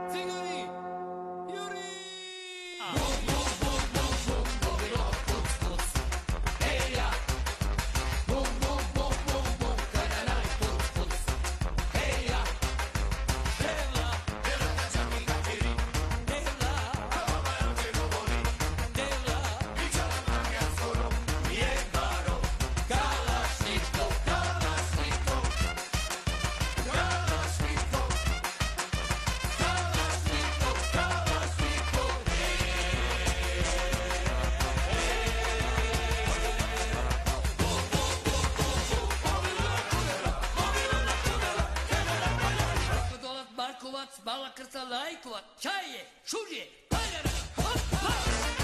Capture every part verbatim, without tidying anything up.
Bala krca lajkova, čaje, šužje, paljara, hop, hop.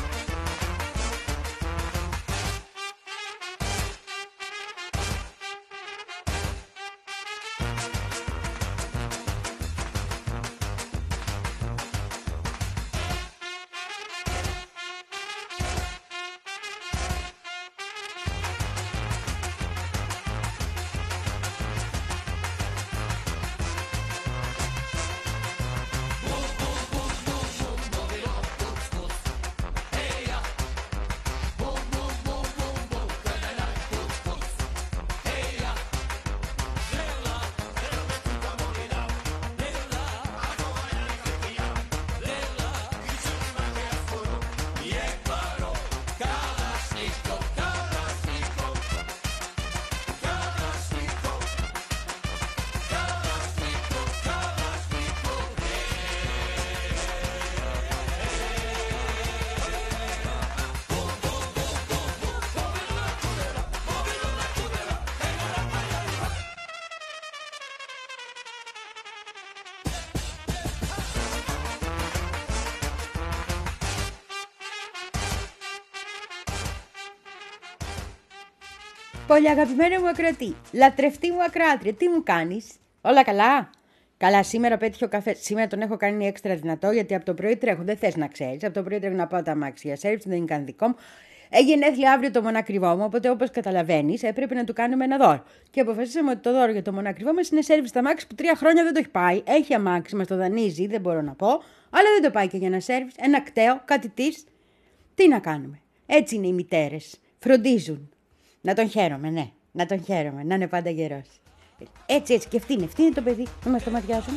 Πολύ αγαπημένο μου ακροατή, λατρευτή μου ακροάτρια, τι μου κάνεις, όλα καλά? Καλά, σήμερα πέτυχε ο καφέ. Σήμερα τον έχω κάνει έξτρα δυνατό γιατί από το πρωί τρέχω. Δεν θες να ξέρεις. Από το πρωί τρέχω να πάω τα αμάξια για σέρβις, δεν είναι καν δικό μου. Έγινε γενέθλια αύριο το μονακριβό μου, οπότε όπως καταλαβαίνεις έπρεπε να του κάνουμε ένα δώρο. Και αποφασίσαμε ότι το δώρο για το μονακριβό μας είναι σέρβις στα αμάξι που τρία χρόνια δεν το έχει πάει. Έχει αμάξι, μας το δανείζει, δεν μπορώ να πω, αλλά δεν το πάει και για ένα σέρβις. Ένα κταίο, κάτι της. Τι να κάνουμε. Έτσι είναι οι μητέρες. Φροντίζουν. Να τον χαίρομαι, ναι. Να τον χαίρομαι. Να είναι πάντα γερός. Έτσι, έτσι. Και φτύνε, φτύνε το παιδί. Μην μας το ματιάζουν.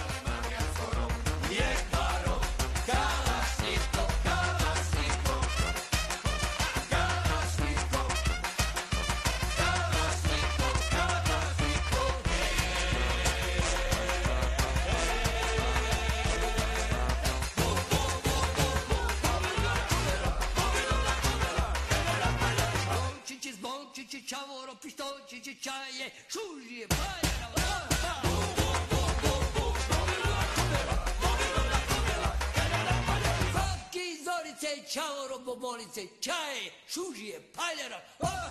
Čavoro, pištolčići, čaje, šužije, paljara, Fakki, zorice, čavoro, bobolice, čaje, šužije, paljara,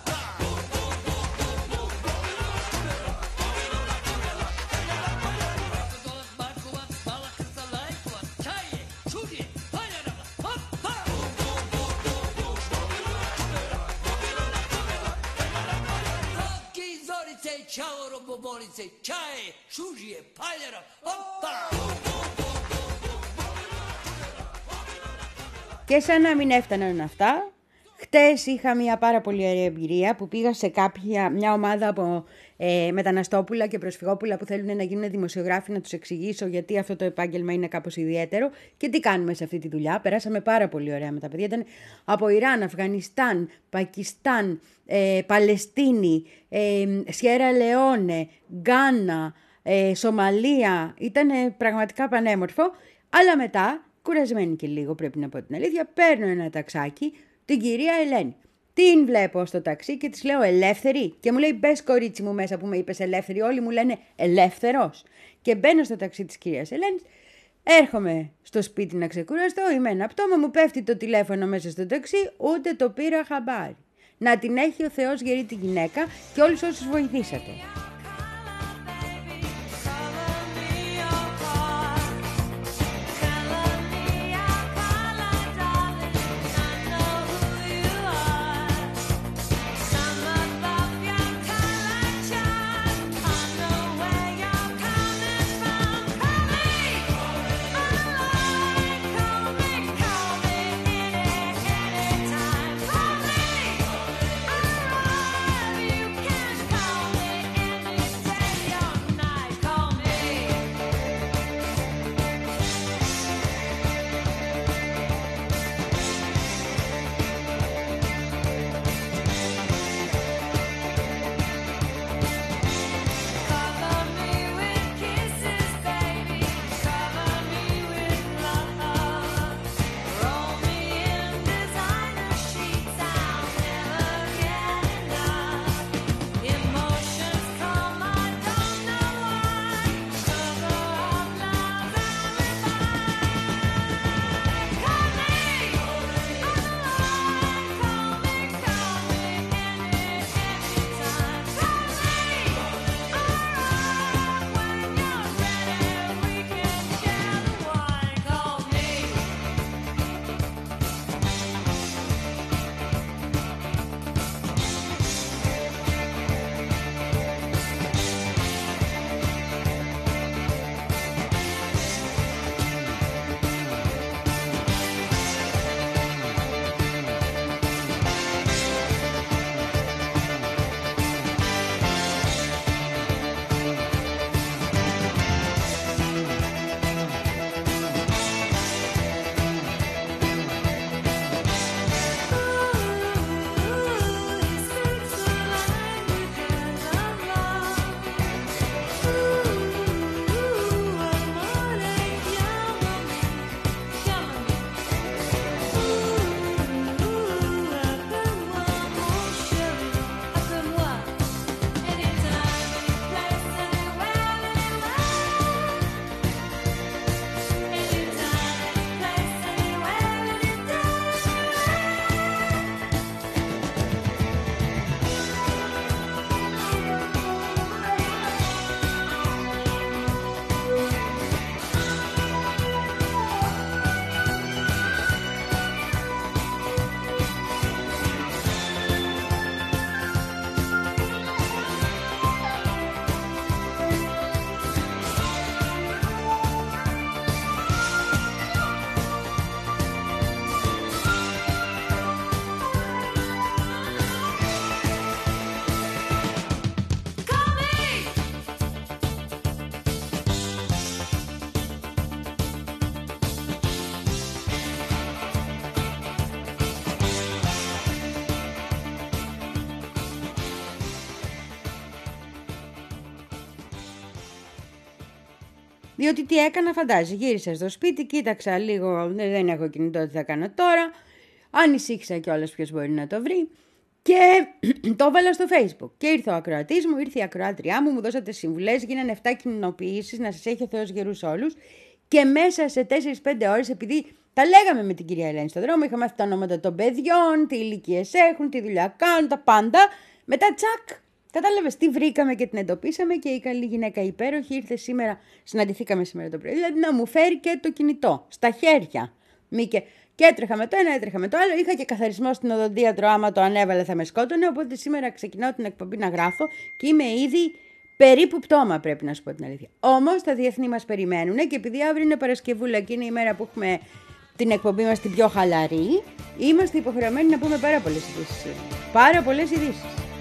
čavoro, bobolice, čaje, šužije, paljara, opa! Και σαν να μην έφταναν αυτά, χτες είχα μια πάρα πολύ ωραία εμπειρία που πήγα σε κάποια, μια ομάδα από ε, μεταναστόπουλα και προσφυγόπουλα που θέλουν να γίνουν δημοσιογράφοι, να τους εξηγήσω γιατί αυτό το επάγγελμα είναι κάπως ιδιαίτερο και τι κάνουμε σε αυτή τη δουλειά. Περάσαμε πάρα πολύ ωραία με τα παιδιά. Ήταν από Ιράν, Αφγανιστάν, Πακιστάν, ε, Παλαιστίνη, ε, Σιέρα Λεόνε, Γκάνα, ε, Σομαλία. Ήταν πραγματικά πανέμορφο, αλλά μετά, κουρασμένη και λίγο πρέπει να πω την αλήθεια, παίρνω ένα ταξάκι, την κυρία Ελένη. Την βλέπω στο ταξί και της λέω ελεύθερη και μου λέει μπες κορίτσι μου μέσα που με είπες ελεύθερη, όλοι μου λένε ελεύθερος. Και μπαίνω στο ταξί της κυρίας Ελένης, έρχομαι στο σπίτι να ξεκουραστώ, είμαι ένα πτώμα, μου πέφτει το τηλέφωνο μέσα στο ταξί, ούτε το πήρα χαμπάρι. Να την έχει ο Θεός γερή τη γυναίκα και όλους όσους βοηθήσατε. Διότι τι έκανα, φαντάζει. Γύρισα στο σπίτι, κοίταξα λίγο, δεν έχω κινητό, τι θα κάνω τώρα. Ανησύχησα κιόλας ποιος μπορεί να το βρει. Και το έβαλα στο Facebook. Και ήρθε ο ακροατής μου, ήρθε η ακροάτριά μου, μου δώσατε συμβουλές, γίνανε εφτά κοινοποιήσεις, να σας έχει ο Θεός γερούς όλους. Και μέσα σε τέσσερις πέντε ώρες, επειδή τα λέγαμε με την κυρία Ελένη στον δρόμο, είχαμε αυτά τα ονόματα των παιδιών, τι ηλικίες έχουν, τι δουλειά κάνουν, τα πάντα. Μετά τσακ, κατάλαβες τι βρήκαμε και την εντοπίσαμε και η καλή γυναίκα υπέροχη ήρθε σήμερα, συναντηθήκαμε σήμερα το πρωί, δηλαδή να μου φέρει και το κινητό στα χέρια. Μήκε. Και έτρεχα με το ένα, έτρεχα με το άλλο. Είχα και καθαρισμό στην οδοντίατρο, άμα το ανέβαλε θα με σκότωνε. Οπότε σήμερα ξεκινάω την εκπομπή να γράφω και είμαι ήδη περίπου πτώμα, πρέπει να σου πω την αλήθεια. Όμως τα διεθνή μας περιμένουν και επειδή αύριο είναι Παρασκευούλα και είναι η μέρα που έχουμε την εκπομπή μας την πιο χαλαρή, είμαστε υποχρεωμένοι να πούμε πάρα πολλές ειδήσεις. Πάρα πολλές ειδήσεις.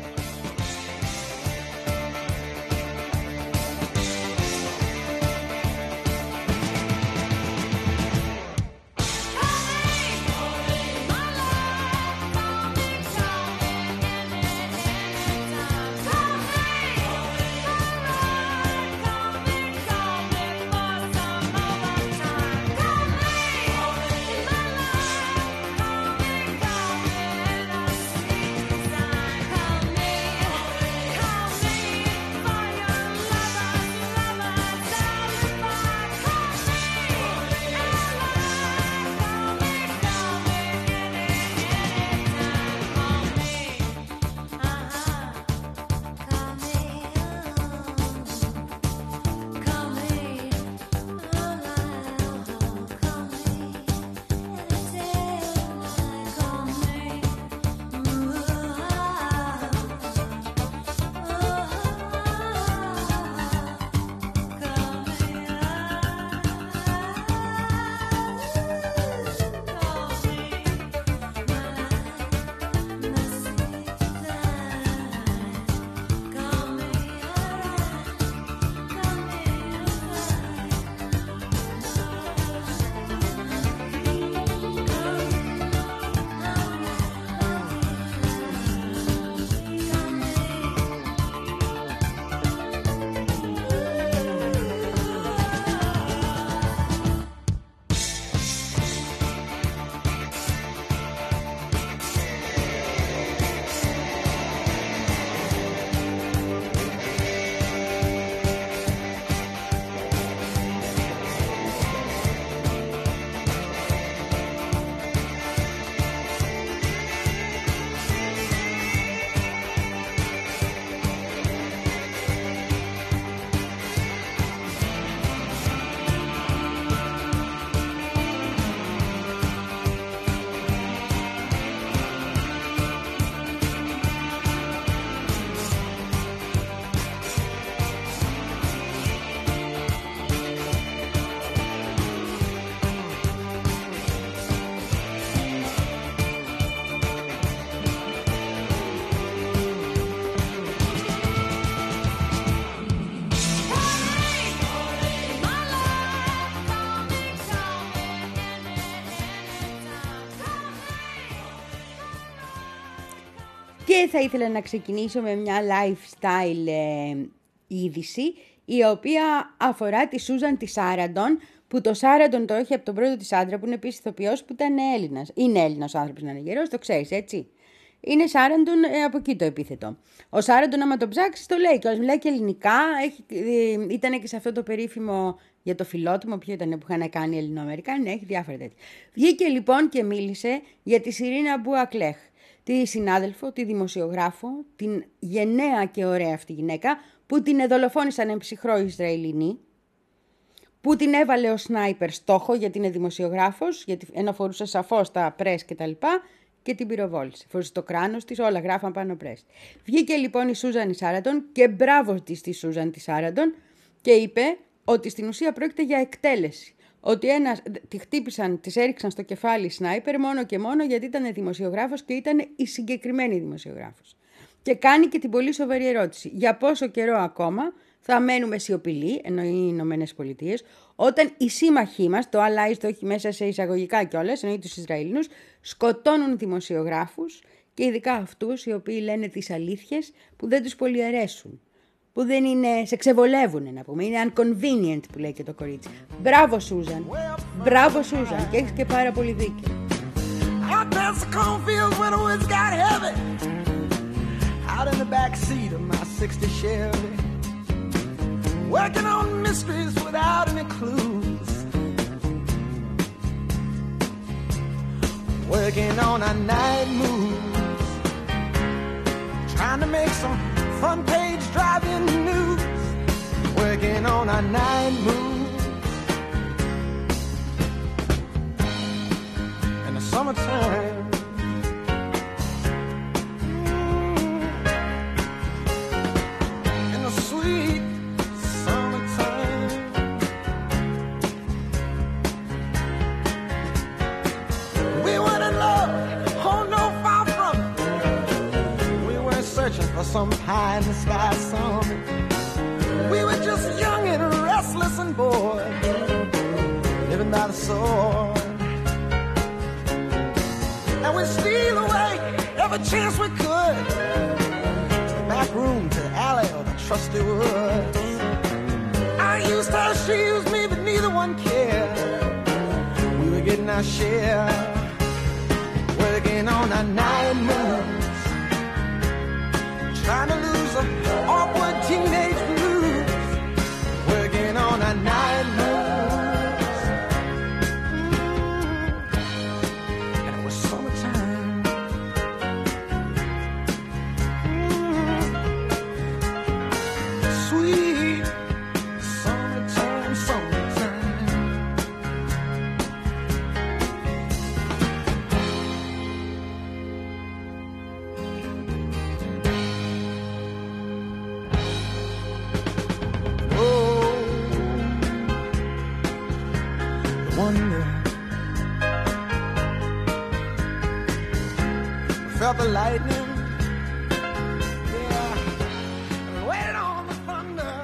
Και θα ήθελα να ξεκινήσω με μια lifestyle ε, είδηση, η οποία αφορά τη Σούζαν τη Σάραντον, που το Σάραντον το έχει από τον πρώτο της άντρα, που είναι επίσης ηθοποιός, που ήταν Έλληνας. Είναι Έλληνας ο άνθρωπος να είναι γερός, το ξέρεις, έτσι. Είναι Σάραντον, ε, από εκεί το επίθετο. Ο Σάραντον, άμα το ψάξεις, το λέει κιόλας. Μιλάει και ελληνικά. Έχει, ε, ήταν και σε αυτό το περίφημο για το φιλότιμο, ποιο ήταν που είχαν κάνει οι Ελληνοαμερικάνοι, έχει διάφορα τέτοια. Βγήκε λοιπόν και μίλησε για τη Σιρίνα Μπουακλέχ, τη συνάδελφο, τη δημοσιογράφο, την γενναία και ωραία αυτή γυναίκα, που την δολοφόνησαν εν ψυχρό Ισραηλινοί, που την έβαλε ο σνάιπερ στόχο γιατί είναι δημοσιογράφος, γιατί ενώ φορούσε σαφώς τα πρες και τα λοιπά, και την πυροβόλησε. Φορούσε το κράνος της, όλα γράφαν πάνω πρες. Βγήκε λοιπόν η Σούζαν η Σάραντον και μπράβο της τη Σούζαν τη Σάραντον και είπε ότι στην ουσία πρόκειται για εκτέλεση. Ότι ένας, τη χτύπησαν, της έριξαν στο κεφάλι σνάιπερ μόνο και μόνο γιατί ήταν δημοσιογράφος και ήταν η συγκεκριμένη δημοσιογράφος. Και κάνει και την πολύ σοβαρή ερώτηση. Για πόσο καιρό ακόμα θα μένουμε σιωπηλοί, εννοεί οι Ηνωμένες Πολιτείες, όταν οι σύμμαχοί μας, το allies το έχει μέσα σε εισαγωγικά κιόλας, εννοεί τους Ισραηλινούς, σκοτώνουν δημοσιογράφους και ειδικά αυτούς οι οποίοι λένε τις αλήθειες που δεν τους πολύ αρέσουν. που δεν είναι, σε ξεβολεύουνε να πούμε, είναι inconvenient που λέει και το κορίτσι. Μπράβο Σούζαν, μπράβο Σούζαν και έχεις και πάρα πολύ δίκιο. Out past the cornfields when the woods got heavy. Out in the back seat of my sixty Chevy. Working on mysteries without any clues. Working on our night moves. Trying to make some front page driving news. Working on our night moves. In the summertime. In the sweet summertime. We were in love, oh no, far from it. We weren't searching for some pie in the sky song. We were just young and restless and bored, living by the sword. And we'd steal away every chance we could, to the back room, to the alley, or the trusty woods. I used her, she used me, but neither one cared. We were getting our share, working on our night moves, trying to lose an awkward teenage blues, working on our night moves. Mm. And it was summertime. Mm. Sweet summertime, summertime. Wonder. Felt the lightning. Yeah. Waited on the thunder.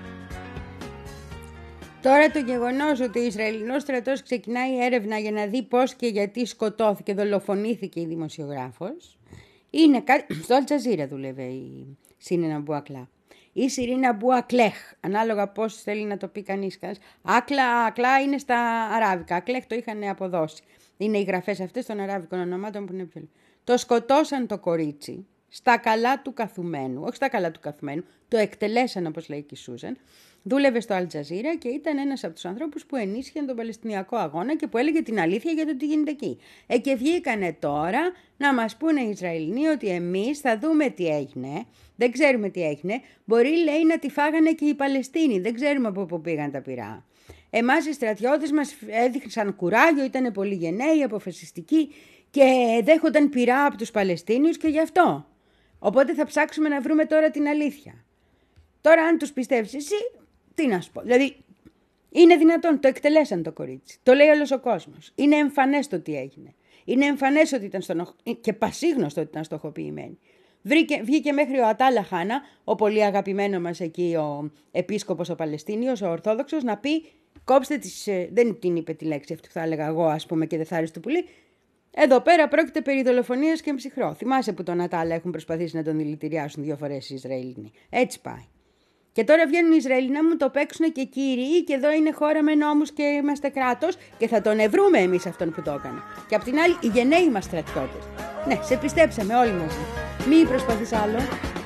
Τώρα το γεγονός ότι ο Ισραηλινός στρατός ξεκινάει έρευνα για να δει πώς και γιατί σκοτώθηκε, δολοφονήθηκε η δημοσιογράφος, είναι κάτι... Στο Αλτζαζίρα δούλευε η Σίριν Μπουακλά. Ή Σιρίνα Μπουακλέχ, ανάλογα πώς θέλει να το πει κανείς. Άκλα, ακλά είναι στα αράβικα. Ακλέχ το είχαν αποδώσει. Είναι οι γραφές αυτές των αράβικων ονομάτων που είναι πιο... Το σκοτώσαν το κορίτσι στα καλά του καθουμένου. Όχι στα καλά του καθουμένου. Το εκτελέσαν, όπως λέει και η Σούζαν. Δούλευε στο Αλτζαζίρα και ήταν ένας από τους ανθρώπους που ενίσχυαν τον Παλαιστινιακό αγώνα και που έλεγε την αλήθεια για το τι γίνεται εκεί. Ε, και βγήκανε τώρα να μας πούνε οι Ισραηλινοί ότι εμείς θα δούμε τι έγινε. Δεν ξέρουμε τι έγινε. Μπορεί, λέει, να τη φάγανε και οι Παλαιστίνοι. Δεν ξέρουμε από πού πήγαν τα πυρά. Εμάς οι στρατιώτες μας έδειξαν κουράγιο, ήταν πολύ γενναίοι, αποφασιστικοί και δέχονταν πυρά από τους Παλαιστίνιους και γι' αυτό. Οπότε θα ψάξουμε να βρούμε τώρα την αλήθεια. Τώρα αν τους πιστεύεις εσύ, τι να σου πω. Δηλαδή, είναι δυνατόν, το εκτελέσαν το κορίτσι. Το λέει όλος ο κόσμος. Είναι εμφανές το τι έγινε. Είναι εμφανές ότι ήταν στονοχ... και πασίγνωστο ότι ήταν στοχοποιημένη. Βρήκε, βγήκε μέχρι ο Ατάλα Χάνα, ο πολύ αγαπημένο μας εκεί ο επίσκοπος ο Παλαιστίνιος, ο Ορθόδοξος, να πει κόψτε τις... Δεν την είπε τη λέξη αυτή που θα έλεγα εγώ, ας πούμε, και δεν θα άρεσε το πουλί. Εδώ πέρα πρόκειται περί δολοφονίας και ψυχρό. Θυμάσαι που τον Ατάλα έχουν προσπαθήσει να τον δηλητηριάσουν δύο φορές οι Ισραηλινοί. Έτσι πάει. Και τώρα βγαίνουν οι Ισραηλοί να μου το παίξουν και κύριοι και εδώ είναι χώρα με νόμους και είμαστε κράτος και θα τον ευρούμε εμείς αυτόν που το έκανε. Και απ' την άλλη οι γενναίοι μας στρατιώτες. Ναι, σε πιστέψαμε όλοι μαζί. Μη προσπαθείς άλλο.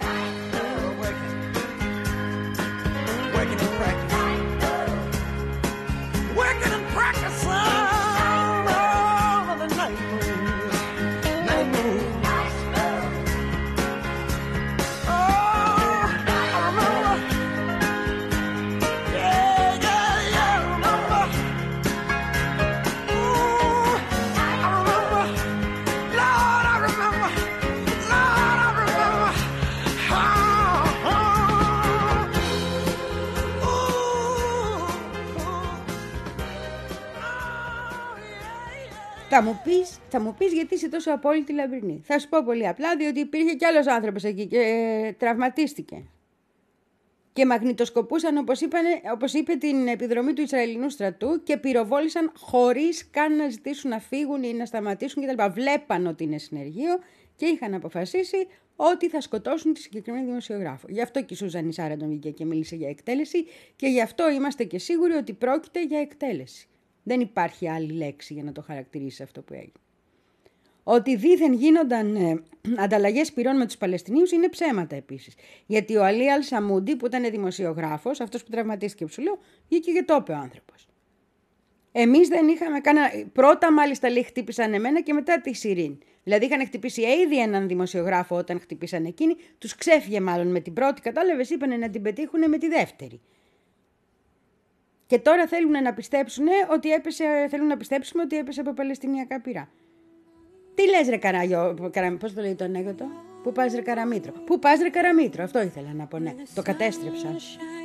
Θα μου, πεις, θα μου πεις γιατί είσαι τόσο απόλυτη λαμπρινή. Θα σου πω πολύ απλά, διότι υπήρχε κι άλλος άνθρωπος εκεί και ε, τραυματίστηκε. Και μαγνητοσκοπούσαν, όπως, είπανε, όπως είπε, την επιδρομή του Ισραηλινού στρατού και πυροβόλησαν χωρίς καν να ζητήσουν να φύγουν ή να σταματήσουν κτλ. Βλέπαν ότι είναι συνεργείο και είχαν αποφασίσει ότι θα σκοτώσουν τη συγκεκριμένη δημοσιογράφο. Γι' αυτό και η Σούζαν Σάραντον βγήκε και μίλησε για εκτέλεση και γι' αυτό είμαστε και σίγουροι ότι πρόκειται για εκτέλεση. Δεν υπάρχει άλλη λέξη για να το χαρακτηρίσει αυτό που έγινε. Ότι δήθεν γίνονταν ε, ανταλλαγές πυρών με τους Παλαιστινίους είναι ψέματα επίσης. Γιατί ο Αλί Αλ Σαμούντι, που ήταν δημοσιογράφος, αυτός που τραυματίστηκε, που σου λέω, βγήκε και το είπε ο άνθρωπος. Εμείς δεν είχαμε κανένα. Πρώτα, μάλιστα, λέει, χτύπησαν εμένα και μετά τη Σιρήν. Δηλαδή, είχαν χτυπήσει ήδη έναν δημοσιογράφο όταν χτυπήσαν εκείνοι, τους ξέφυγε μάλλον με την πρώτη, κατάλαβες, είπανε να την πετύχουν με τη δεύτερη. Και τώρα θέλουν να πιστέψουν ότι έπεσε, θέλουν να πιστέψουμε ότι έπεσε από Παλαιστινιακά πυρά. Τι λες ρε Καράγιο, καρα, πώς το λέει το ανέκδοτο, πού πας ρε Καραμήτρο, πού πας ρε Καραμήτρο, αυτό ήθελα να πω, ναι, το κατέστρεψα.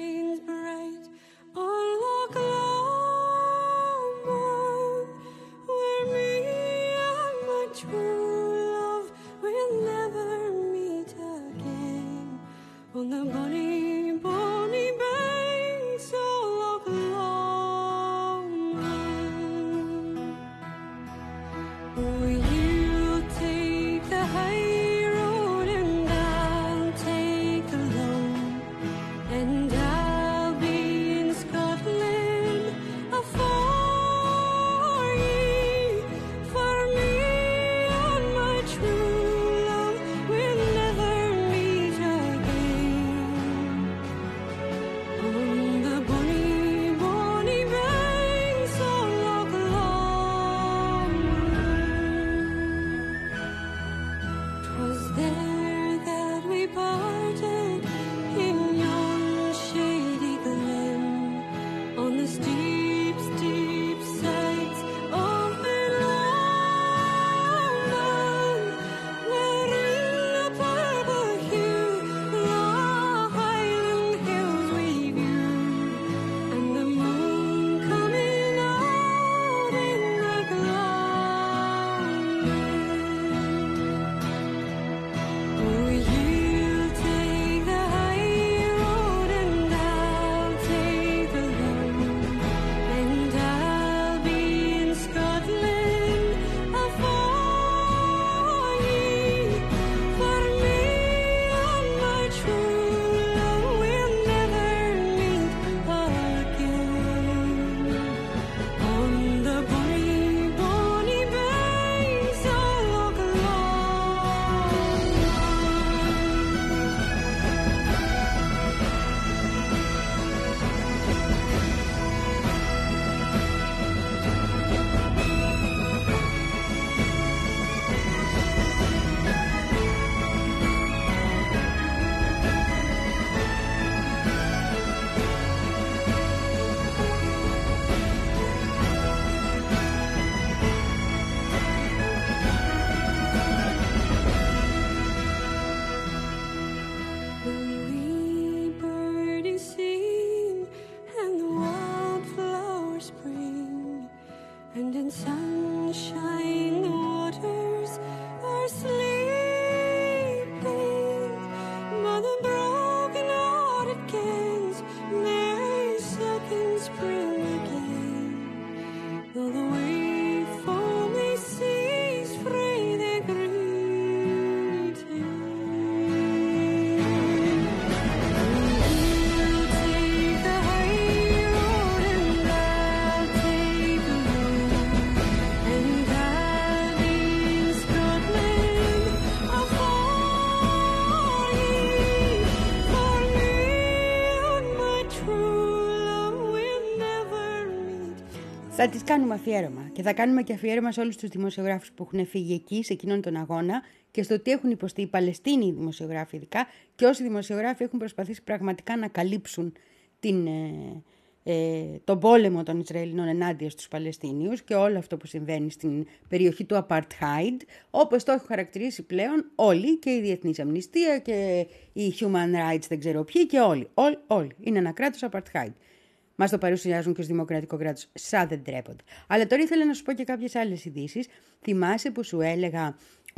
Θα τις κάνουμε αφιέρωμα και θα κάνουμε και αφιέρωμα σε όλους τους δημοσιογράφους που έχουν φύγει εκεί, σε εκείνον τον αγώνα και στο τι έχουν υποστεί οι Παλαιστίνοι οι δημοσιογράφοι ειδικά και όσοι δημοσιογράφοι έχουν προσπαθήσει πραγματικά να καλύψουν την, ε, ε, τον πόλεμο των Ισραηλινών ενάντια στους Παλαιστίνιους και όλο αυτό που συμβαίνει στην περιοχή του Apartheid, όπως το έχουν χαρακτηρίσει πλέον όλοι και η Διεθνής Αμνηστία και οι Human Rights δεν ξέρω ποιοι και όλοι, όλοι, όλοι. Είναι ένα κράτος Apartheid. Μας το παρουσιάζουν και ως δημοκρατικό κράτος, σαν δεν τρέπονται. Αλλά τώρα ήθελα να σου πω και κάποιες άλλες ειδήσεις. Θυμάσαι που σου έλεγα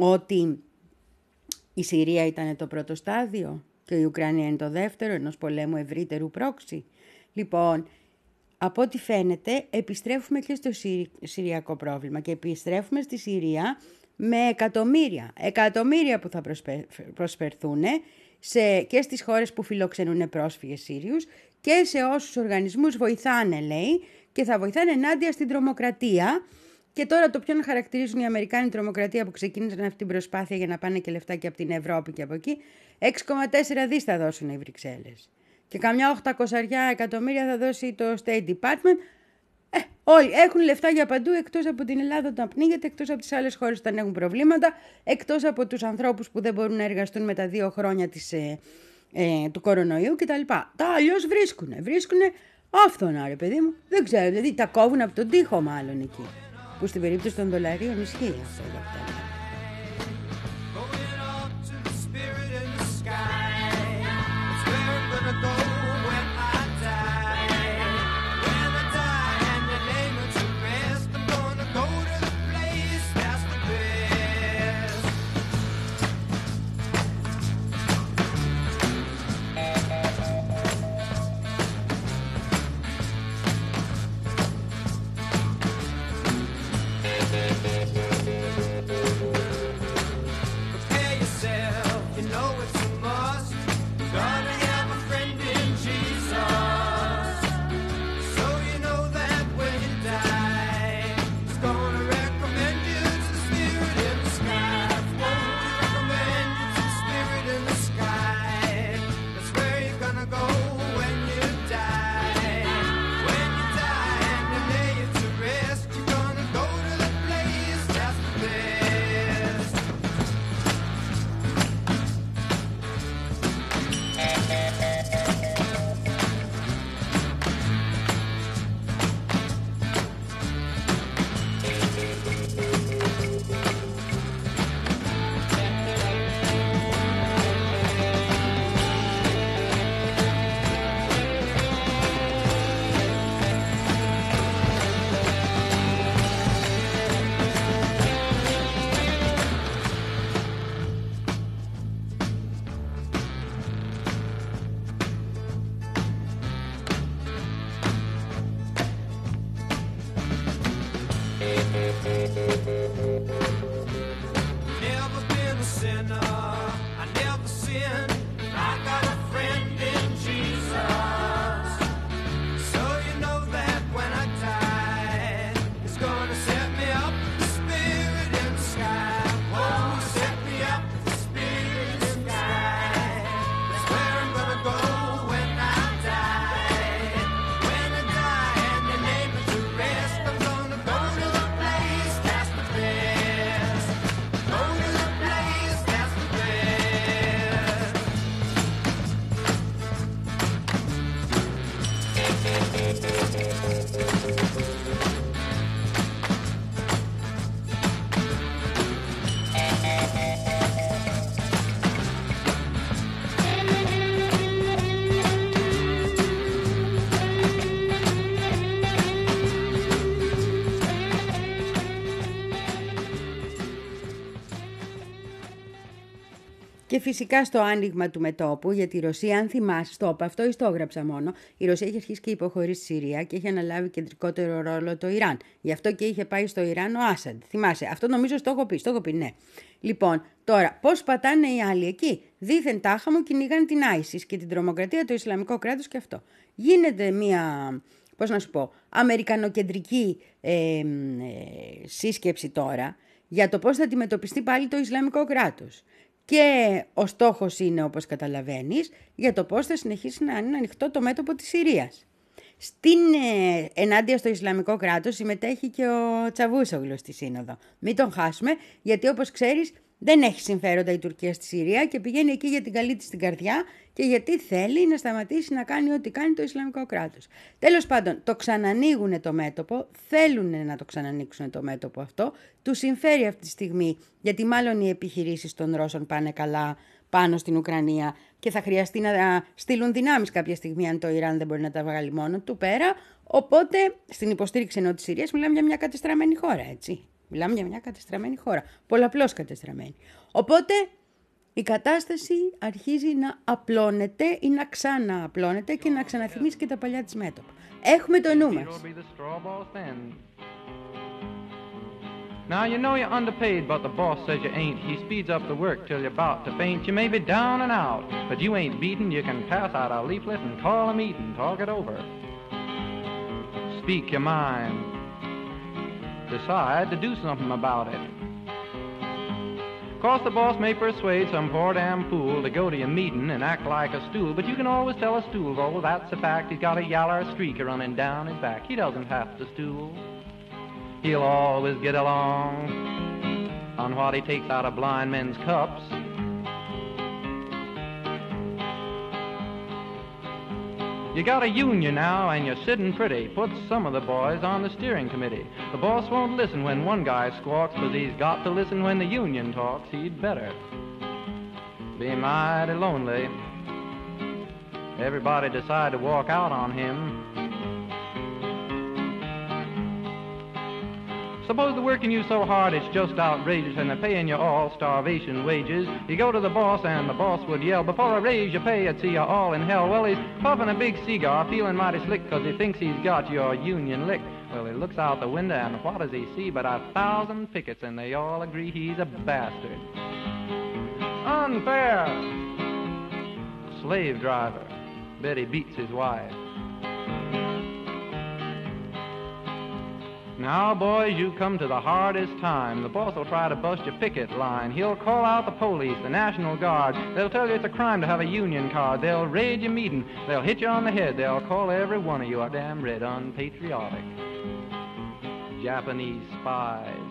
ότι η Συρία ήταν το πρώτο στάδιο και η Ουκρανία είναι το δεύτερο ενός πολέμου ευρύτερου πρόξη. Λοιπόν, από ό,τι φαίνεται επιστρέφουμε και στο Συριακό πρόβλημα και επιστρέφουμε στη Συρία με εκατομμύρια, εκατομμύρια που θα προσφερθούν σε, και στις χώρες που φιλοξενούν πρόσφυγες Σύριους και σε όσους οργανισμούς βοηθάνε, λέει, και θα βοηθάνε ενάντια στην τρομοκρατία. Και τώρα το ποιον χαρακτηρίζουν οι Αμερικάνοι τρομοκρατία που ξεκίνησαν αυτή την προσπάθεια για να πάνε και λεφτά και από την Ευρώπη και από εκεί, έξι κόμμα τέσσερα δις θα δώσουν οι Βρυξέλλες. Και καμιά οκτακόσια εκατομμύρια θα δώσει το State Department. Ε, όλοι έχουν λεφτά για παντού, εκτός από την Ελλάδα όταν πνίγεται, εκτός από τις άλλες χώρες όταν έχουν προβλήματα, εκτός από τους ανθρώπους που δεν μπορούν να εργαστούν με τα δύο χρόνια της, ε, ε, του κορονοϊού κτλ. Τα αλλιώς βρίσκουνε, βρίσκουνε άφθονα ρε παιδί μου. Δεν ξέρω, δηλαδή τα κόβουν από τον τοίχο μάλλον εκεί. Που στην περίπτωση των δολαρίων ισχύει αυτό για αυτά. Και φυσικά στο άνοιγμα του μετώπου για τη Ρωσία, αν θυμάσαι, το είπα αυτό ή το έγραψα μόνο, η Ρωσία έχει αρχίσει και υποχωρεί στη Συρία και έχει αναλάβει κεντρικότερο ρόλο το Ιράν. Γι' αυτό και είχε πάει στο Ιράν ο Άσαντ. Θυμάσαι, αυτό νομίζω στο έχω πει, στο έχω πει, ναι. Λοιπόν, τώρα, πώς πατάνε οι άλλοι εκεί. Δήθεν τάχα μου κυνηγάνε την Άισις και την τρομοκρατία, το Ισλαμικό κράτος και αυτό. Γίνεται μία, πώς να σου πω, αμερικανοκεντρική ε, ε, σύσκεψη τώρα για το πώς θα αντιμετωπιστεί πάλι το Ισλαμικό κράτος. Και ο στόχος είναι, όπως καταλαβαίνεις, για το πώς θα συνεχίσει να είναι ανοιχτό το μέτωπο της Συρίας. Στην ε, ενάντια στο Ισλαμικό κράτος συμμετέχει και ο Τσαβούσογλου στη Σύνοδο. Μην τον χάσουμε, γιατί όπως ξέρεις δεν έχει συμφέροντα η Τουρκία στη Συρία και πηγαίνει εκεί για την καλή της την καρδιά και γιατί θέλει να σταματήσει να κάνει ό,τι κάνει το Ισλαμικό κράτος. Τέλος πάντων, το ξανανοίγουν το μέτωπο, θέλουν να το ξανανοίξουν το μέτωπο αυτό, τους συμφέρει αυτή τη στιγμή, γιατί μάλλον οι επιχειρήσεις των Ρώσων πάνε καλά πάνω στην Ουκρανία και θα χρειαστεί να στείλουν δυνάμεις κάποια στιγμή αν το Ιράν δεν μπορεί να τα βγάλει μόνο του πέρα, οπότε στην υποστήριξη ενώ της Συρίας μιλάμε για μια κατεστραμμένη χώρα, έτσι. Μιλάμε για μια κατεστραμμένη χώρα, πολλαπλώς κατεστραμμένη. Οπότε η κατάσταση αρχίζει να απλώνεται ή να ξανααπλώνεται και να ξαναθυμίσει και τα παλιά της μέτωπα. Έχουμε το νου μας. Now you know you're underpaid, but the boss says you ain't. He speeds up the work till you're about to faint. You may be down and out, but you ain't beaten. You can pass out a leaflet and call a meeting. Talk it over. Speak your mind. Decide to do something about it. Course the boss may persuade some poor damn fool to go to your meeting and act like a stool, but you can always tell a stool, oh, that's a fact. He's got a yaller streaker running down his back. He doesn't have to stool. He'll always get along on what he takes out of blind men's cups. You got a union now and you're sitting pretty. Put some of the boys on the steering committee. The boss won't listen when one guy squawks, but he's got to listen when the union talks. He'd better be mighty lonely. Everybody decide to walk out on him. Suppose they're working you so hard it's just outrageous, and they're paying you all starvation wages. You go to the boss and the boss would yell, before I raise your pay I'd see you all in hell. Well, he's puffing a big cigar, feeling mighty slick, cause he thinks he's got your union licked. Well, he looks out the window and what does he see but a thousand pickets, and they all agree he's a bastard. Unfair. Slave driver. Bet he beats his wife. Now, boys, you come to the hardest time. The boss will try to bust your picket line. He'll call out the police, the National Guard. They'll tell you it's a crime to have a union card. They'll raid your meeting. They'll hit you on the head. They'll call every one of you a damn red unpatriotic. Japanese spies.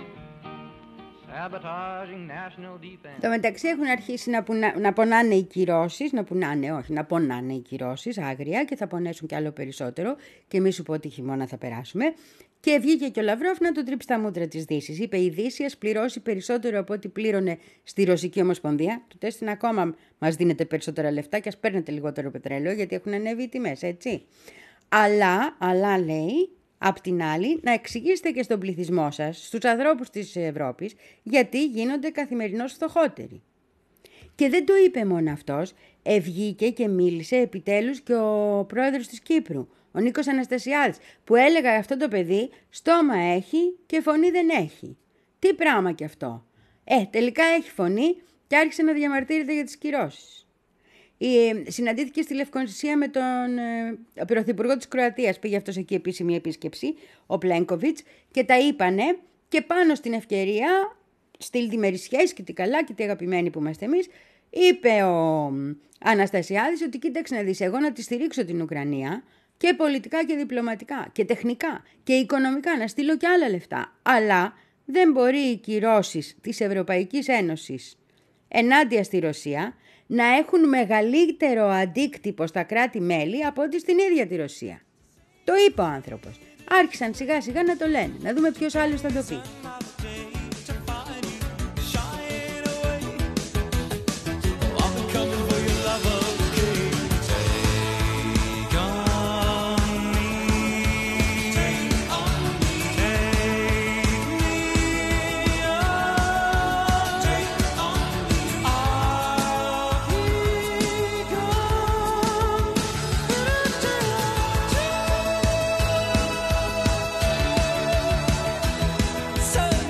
Sabotaging national defense. Το μεταξύ έχουν αρχίσει να, πουνα, να πονάνε οι κυρώσεις, να πουνάνε, όχι, να πονάνε οι κυρώσεις άγρια και θα πονέσουν κι άλλο περισσότερο και μη σου πω ότι χειμώνα θα περάσουμε. Και βγήκε και ο Λαυρόφ να του τρίψει τα μούτρα της Δύσης. Είπε η Δύση ας πληρώσει περισσότερο από ό,τι πλήρωνε στη Ρωσική Ομοσπονδία. Του τέστην ακόμα μας δίνετε περισσότερα λεφτά και ας παίρνετε λιγότερο πετρέλαιο γιατί έχουν ανέβει οι τιμές, έτσι. Αλλά, αλλά λέει, απ' την άλλη, να εξηγήσετε και στον πληθυσμό σας, στους ανθρώπους της Ευρώπης, γιατί γίνονται καθημερινώς φτωχότεροι. Και δεν το είπε μόνο αυτός, ευγήκε και μίλησε επιτέλους και ο πρόεδρος της Κύπρου, ο Νίκος Αναστασιάδης, που έλεγα αυτό το παιδί στόμα έχει και φωνή δεν έχει. Τι πράγμα κι αυτό. Ε, τελικά έχει φωνή και άρχισε να διαμαρτύρεται για τις κυρώσεις. Ε, συναντήθηκε στη Λευκοσία με τον ε, πρωθυπουργό της Κροατίας, πήγε αυτός εκεί επίσημη επίσκεψη, ο Πλένκοβιτς, και τα είπανε και πάνω στην ευκαιρία, στείλ διμερείς σχέσεις και τι καλά και τι αγαπημένοι που είμαστε εμείς, είπε ο Αναστασιάδης ότι κοίταξε να δεις, εγώ να τη στηρίξω την Ουκρανία και πολιτικά και διπλωματικά και τεχνικά και οικονομικά, να στείλω και άλλα λεφτά, αλλά δεν μπορεί οι κυρώσεις της Ευρωπαϊκής Ένωσης ενάντια στη Ρωσία να έχουν μεγαλύτερο αντίκτυπο στα κράτη-μέλη από ό,τι στην ίδια τη Ρωσία. Το είπε ο άνθρωπος. Άρχισαν σιγά σιγά να το λένε. Να δούμε ποιος άλλος θα το πει. So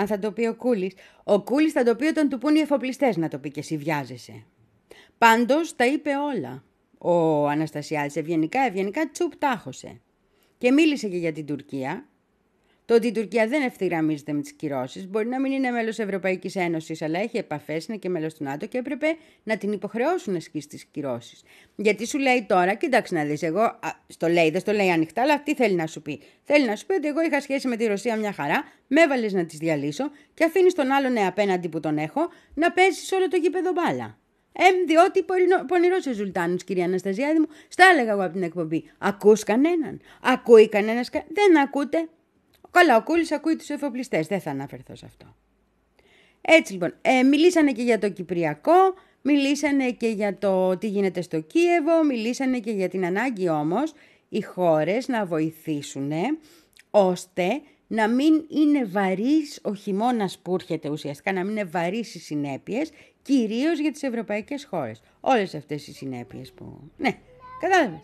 αν θα το πει ο Κούλης. Ο Κούλης θα το πει όταν του πούν οι εφοπλιστές να το πει και εσύ βιάζεσαι. Πάντως τα είπε όλα ο Αναστασιάδης, ευγενικά, ευγενικά τσουπ τάχωσε. Και μίλησε και για την Τουρκία. Το ότι η Τουρκία δεν ευθυγραμμίζεται με τις κυρώσεις, μπορεί να μην είναι μέλος Ευρωπαϊκής Ένωσης, αλλά έχει επαφές, είναι και μέλος του ΝΑΤΟ και έπρεπε να την υποχρεώσουν να ασκήσει τις κυρώσεις. Γιατί σου λέει τώρα, κοίταξε να δεις, εγώ, α, στο λέει, δεν στο λέει ανοιχτά, αλλά τι θέλει να σου πει. Θέλει να σου πει ότι εγώ είχα σχέση με τη Ρωσία μια χαρά, με έβαλες να τις διαλύσω και αφήνεις τον άλλον απέναντι που τον έχω να παίζει σε όλο το γήπεδο μπάλα. Ε, διότι πονηρός ο Ζουλτάνος, κυρία Αναστασιάδη μου, στα έλεγα εγώ από την εκπομπή. Ακούς κανέναν, ακούει κανένας, δεν ακούτε. Καλά, ο Κούλης ακούει τους εφοπλιστές, δεν θα αναφερθώ σε αυτό. Έτσι λοιπόν, ε, μιλήσανε και για το Κυπριακό, μιλήσανε και για το τι γίνεται στο Κίεβο, μιλήσανε και για την ανάγκη όμως οι χώρες να βοηθήσουν ώστε να μην είναι βαρύς ο χειμώνας που έρχεται ουσιαστικά, να μην είναι βαρύς οι συνέπειες, κυρίως για τις ευρωπαϊκές χώρες. Όλες αυτές οι συνέπειες που... Ναι, κατάλαβες.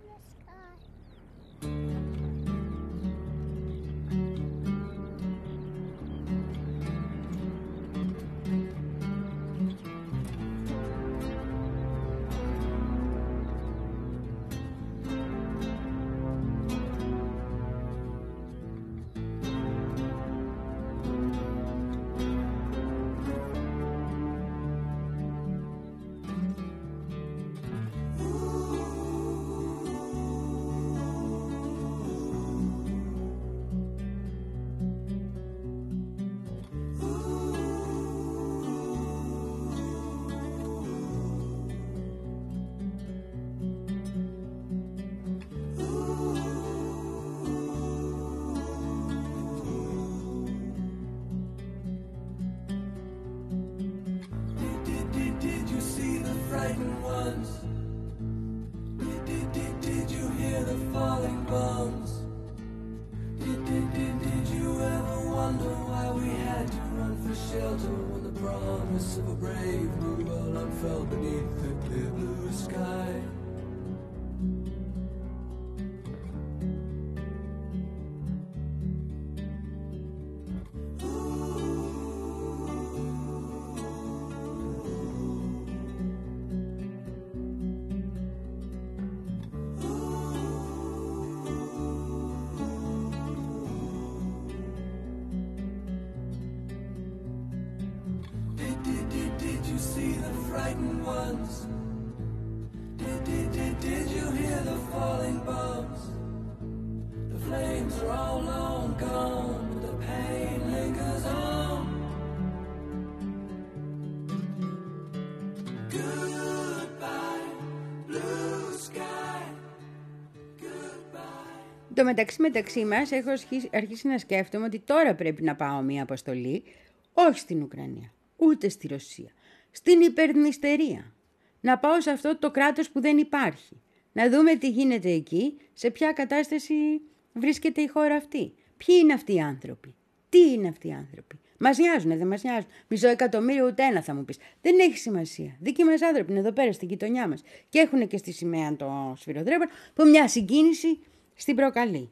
Το μεταξύ μεταξύ μας έχω αρχίσει να σκέφτομαι ότι τώρα πρέπει να πάω μια αποστολή, όχι στην Ουκρανία, ούτε στη Ρωσία, στην υπερνηστερία. Να πάω σε αυτό το κράτος που δεν υπάρχει. Να δούμε τι γίνεται εκεί, σε ποια κατάσταση βρίσκεται η χώρα αυτή. Ποιοι είναι αυτοί οι άνθρωποι, τι είναι αυτοί οι άνθρωποι. Μας νοιάζουν, δεν μας νοιάζουν. Μισό εκατομμύριο ούτε ένα θα μου πεις. Δεν έχει σημασία. Δικοί μας άνθρωποι είναι εδώ πέρα στην γειτονιά μας και έχουν και στη σημαία το σφυροδρέπανο που μια συγκίνηση στην προκαλεί.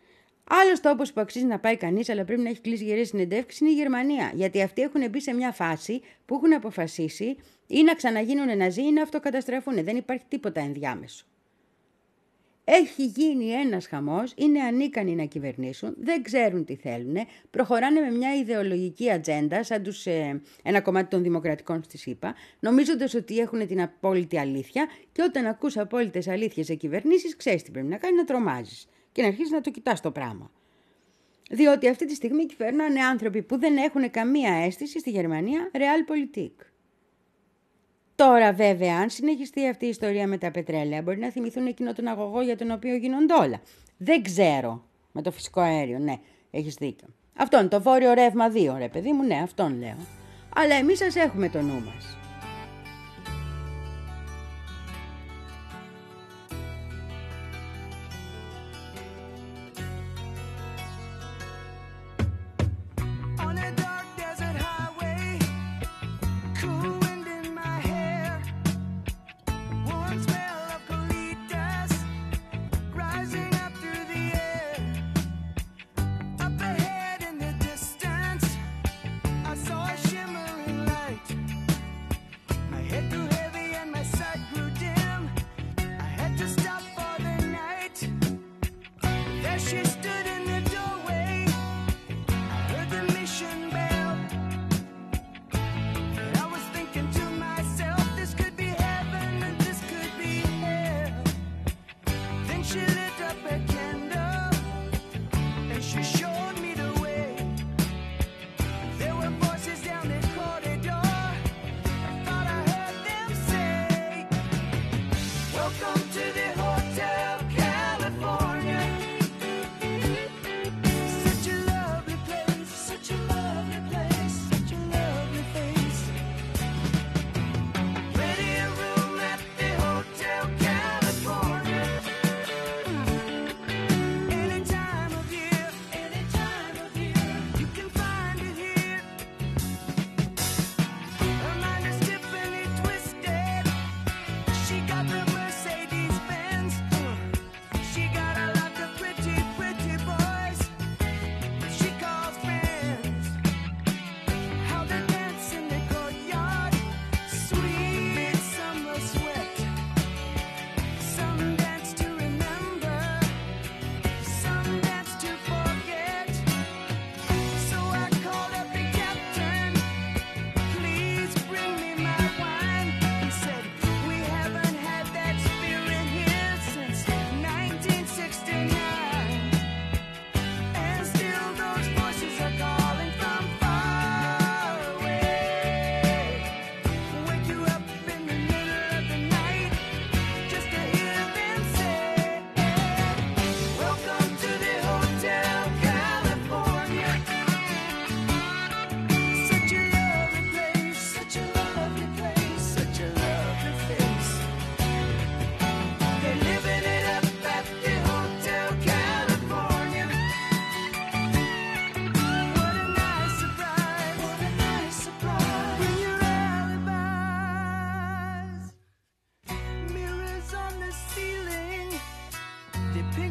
Άλλος τόπος που αξίζει να πάει κανείς, αλλά πρέπει να έχει κλείσει γερές συνεντεύξεις, είναι η Γερμανία. Γιατί αυτοί έχουν μπει σε μια φάση που έχουν αποφασίσει ή να ξαναγίνουν ναζί ή να αυτοκαταστραφούν. Δεν υπάρχει τίποτα ενδιάμεσο. Έχει γίνει ένας χαμός, είναι ανίκανοι να κυβερνήσουν, δεν ξέρουν τι θέλουν, προχωράνε με μια ιδεολογική ατζέντα, σαν τους, ε, ένα κομμάτι των δημοκρατικών στη ΣΥΠΑ, νομίζοντας ότι έχουν την απόλυτη αλήθεια και όταν ακούς απόλυτες αλήθειες σε κυβερνήσεις, ξέρεις τι πρέπει να κάνει, να τρομάζεις και να αρχίσεις να το κοιτάς το πράγμα. Διότι αυτή τη στιγμή κυβερνάνε άνθρωποι που δεν έχουν καμία αίσθηση στη Γερμανία, Realpolitik. Τώρα βέβαια, αν συνεχιστεί αυτή η ιστορία με τα πετρέλαια, μπορεί να θυμηθούν εκείνο τον αγωγό για τον οποίο γίνονται όλα. Δεν ξέρω. Με το φυσικό αέριο, ναι, έχεις δίκιο. Αυτό είναι το βόρειο ρεύμα δύο, ρε παιδί μου, ναι, αυτόν λέω. Αλλά εμείς σας έχουμε το νου μας.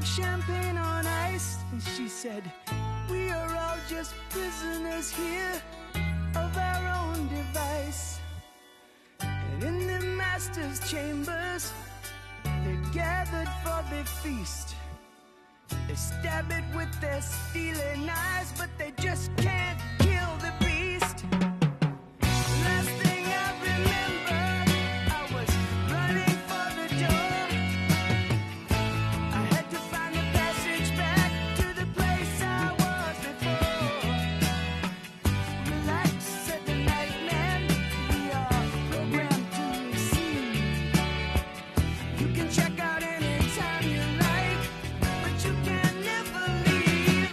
champagne on ice, and she said, we are all just prisoners here of our own device. And in the master's chambers, they're gathered for the feast. They stab it with their steely knives, but they just can't kill the beast. Last thing I remember, I was running for the door. I had to find the passage back to the place I was before. Relax, said the night man, we are programmed to receive. You can check out anytime you like, but you can never leave.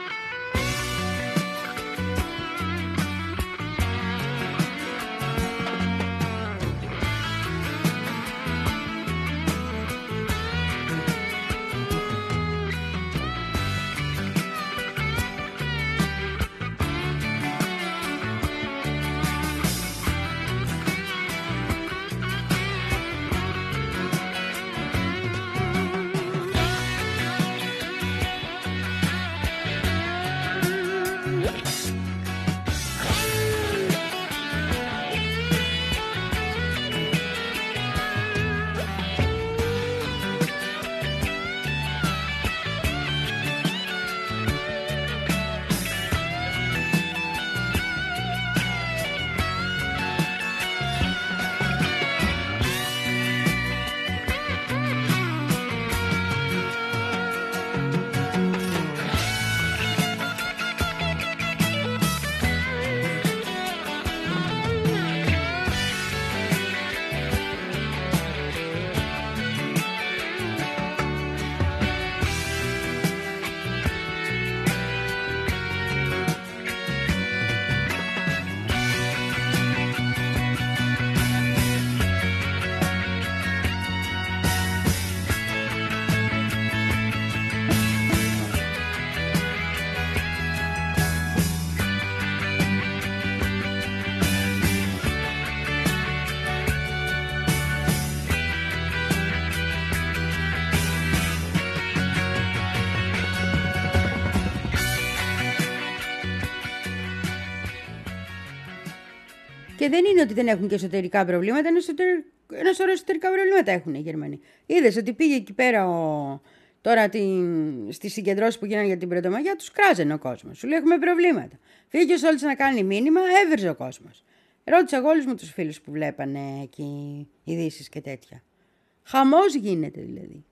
Και δεν είναι ότι δεν έχουν και εσωτερικά προβλήματα, ένα, εσωτερ... ένα σωρό εσωτερικά προβλήματα έχουν οι Γερμανοί. Είδες ότι πήγε εκεί πέρα ο... τώρα την... στις συγκεντρώσεις που γίνανε για την Πρωτομαγιά, τους κράζανε ο κόσμος. Σου λέει έχουμε προβλήματα. Φύγε ο Σόλτς να κάνει μήνυμα, έβριζε ο κόσμος. Ρώτησα εγώ όλους μου τους φίλους που βλέπανε εκεί ειδήσεις και τέτοια. Χαμός γίνεται δηλαδή.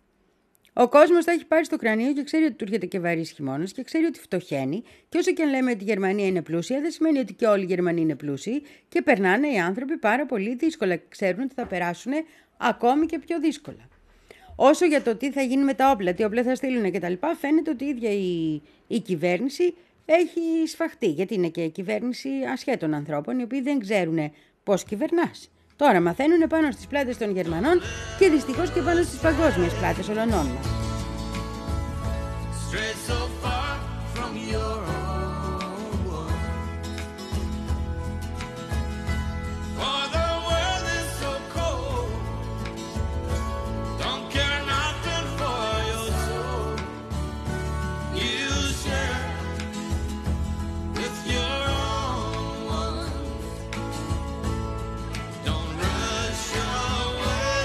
Ο κόσμος θα έχει πάρει στο κρανίο και ξέρει ότι του έρχεται και βαρύς χειμώνας και ξέρει ότι φτωχαίνει. Και όσο και αν λέμε ότι η Γερμανία είναι πλούσια, δεν σημαίνει ότι και όλοι οι Γερμανοί είναι πλούσιοι και περνάνε οι άνθρωποι πάρα πολύ δύσκολα. Ξέρουν ότι θα περάσουν ακόμη και πιο δύσκολα. Όσο για το τι θα γίνει με τα όπλα, τι όπλα θα στείλουν κτλ., φαίνεται ότι η ίδια η, η κυβέρνηση έχει σφαχτεί. Γιατί είναι και η κυβέρνηση ασχέτων ανθρώπων, οι οποίοι δεν ξέρουν πώς κυβερνάς. Τώρα μαθαίνουν πάνω στις πλάτες των Γερμανών και δυστυχώς και πάνω στις παγκόσμιες πλάτες όλων μας.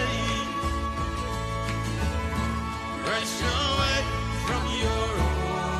Rush away from your own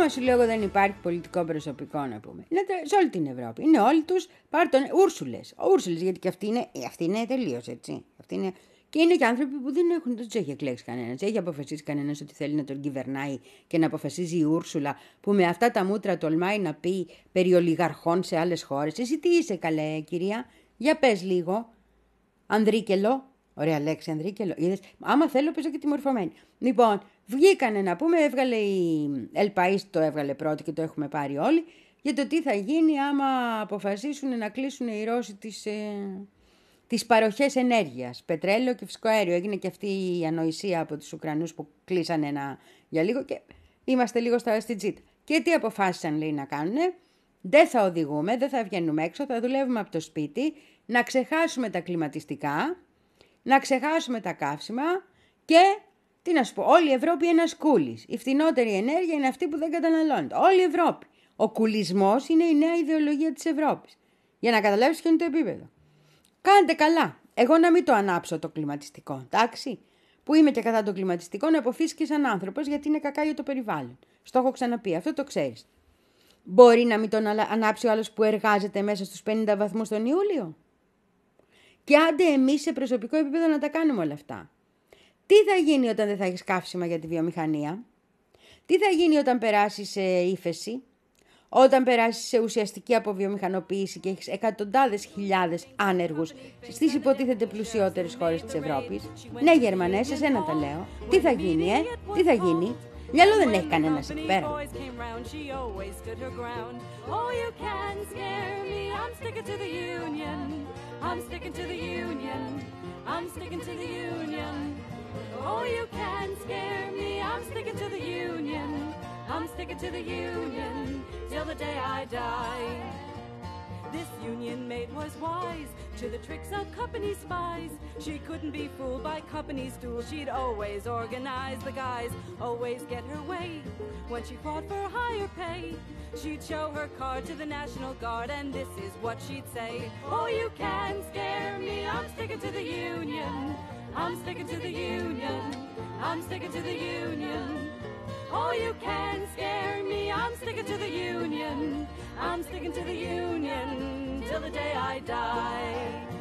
Άμα σου λέω δεν υπάρχει πολιτικό προσωπικό, να πούμε. Είναι σε όλη την Ευρώπη. Είναι όλοι τους πάρτον Ούρσουλες. Ούρσουλες, γιατί και αυτή είναι, αυτή είναι τελείως έτσι. Αυτή είναι... Και είναι και άνθρωποι που δεν έχουν, δεν τους έχει εκλέξει κανένας. Έχει αποφασίσει κανένας ότι θέλει να τον κυβερνάει και να αποφασίζει η Ούρσουλα, που με αυτά τα μούτρα τολμάει να πει περί ολιγαρχών σε άλλες χώρες. Εσύ τι είσαι, καλέ κυρία, για πες λίγο. Ανδρίκελο. Ωραία λέξη, Ανδρίκελο. Είδες, άμα θέλω, παίζω και τη μορφωμένη. Λοιπόν, βγήκανε να πούμε, έβγαλε η Ελπαΐς, το έβγαλε πρώτη και το έχουμε πάρει όλοι, για το τι θα γίνει άμα αποφασίσουν να κλείσουν οι Ρώσοι τις, ε, τις παροχές ενέργειας. Πετρέλαιο και φυσικό αέριο. Έγινε και αυτή η ανοησία από τους Ουκρανούς που κλείσανε ένα, για λίγο και είμαστε λίγο στα στη τζίτα. Και τι αποφάσισαν, λέει, να κάνουνε. Δεν θα οδηγούμε, δεν θα βγαίνουμε έξω, θα δουλεύουμε από το σπίτι, να ξεχάσουμε τα κλιματιστικά, να ξεχάσουμε τα καύσιμα και, τι να σου πω, όλη η Ευρώπη είναι ένας κούλης. Η φθηνότερη ενέργεια είναι αυτή που δεν καταναλώνεται. Όλη η Ευρώπη. Ο κουλισμός είναι η νέα ιδεολογία της Ευρώπης. Για να καταλάβεις ποιο είναι το επίπεδο. Κάντε καλά. Εγώ να μην το ανάψω το κλιματιστικό, εντάξει. Που είμαι και κατά το κλιματιστικό, να αποφύσεις σαν άνθρωπος, γιατί είναι κακά για το περιβάλλον. Στο έχω ξαναπεί, αυτό το ξέρεις. Μπορεί να μην τον ανάψει ο άλλος που εργάζεται μέσα στους πενήντα βαθμούς τον Ιούλιο. Και άντε εμείς σε προσωπικό επίπεδο να τα κάνουμε όλα αυτά. Τι θα γίνει όταν δεν θα έχεις καύσιμα για τη βιομηχανία? Τι θα γίνει όταν περάσεις σε ύφεση? Όταν περάσεις σε ουσιαστική αποβιομηχανοποίηση και έχεις εκατοντάδες χιλιάδες άνεργους στις υποτίθεται πλουσιότερες χώρες της Ευρώπης? Ναι, Γερμανές, εσένα τα λέω. Τι θα γίνει, ε? Τι θα γίνει? Μυαλό δεν έχει κανένας εκεί πέρα. I'm sticking to the union. I'm sticking to the union. Oh, you can't scare me. I'm sticking to the union. I'm sticking to the union till the day I die. This union mate was wise to the tricks of company spies. She couldn't be fooled by company stools. She'd always organize the guys, always get her way. When she fought for higher pay, she'd show her card to the National Guard, and this is what she'd say. Oh, you can't scare me. I'm sticking to the union. I'm sticking to the union. I'm sticking to the union. Oh, you can't scare me. I'm sticking to the union. I'm sticking to the union till the day I die.